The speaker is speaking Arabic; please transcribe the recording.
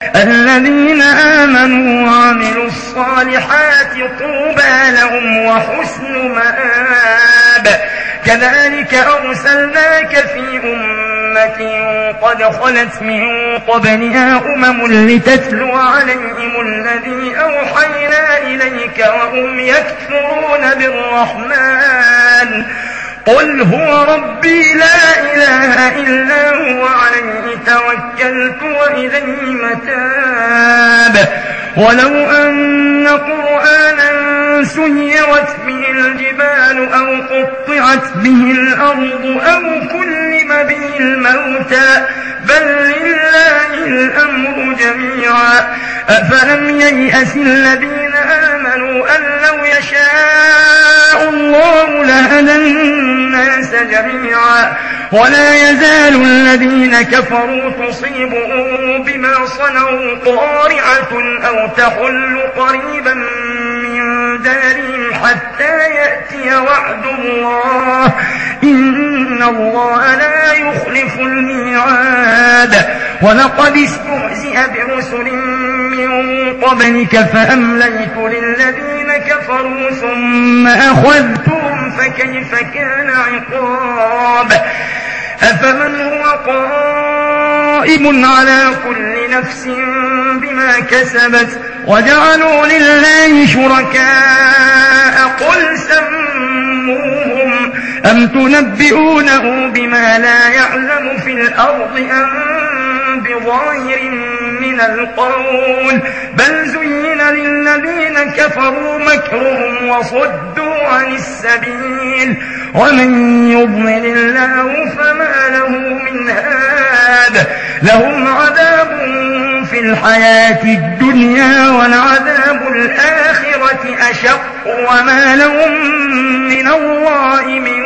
الذين آمنوا وعملوا الصالحات طوبى لهم وحسن مآب. كذلك أرسلناك في أمة قد خلت من قبلها لتتلو عليهم الذي أوحينا إليك وهم يكفرون بالرحمن. قل هو ربي لا إله إلا هو عليه توكلت وإليه متاب. ولو أن قرآنا سيرت به الجبال أو قطعت به الأرض أو كلم به الموتى بل لله الأمر جميعا. أفلم ييأس الذين آمنوا أن لو يشاء الله لهدى الناس جميعا. ولا يزال الذين كفروا تصيبهم بما صنعوا قارعة أو تحل قريبا من دارهم حتى يأتي وعد الله إن الله لا يخلف الميعاد. ولقد استهزئ برسل من قبلك فأمليت للذين كفروا ثم أخذتهم فكيف كان عقاب. أفمن هو قائم على كل نفس بما كسبت وجعلوا لله شركاء قل سموهم أم تنبئونه بما لا يعلم في الأرض أم بظاهر من القول بل زين للذين كفروا مكرهم وصدوا عن السبيل ومن يضلل الله فما له من هاد. لهم عذاب في الحياة الدنيا ولعذاب الآخرة أشق وما لهم من الله من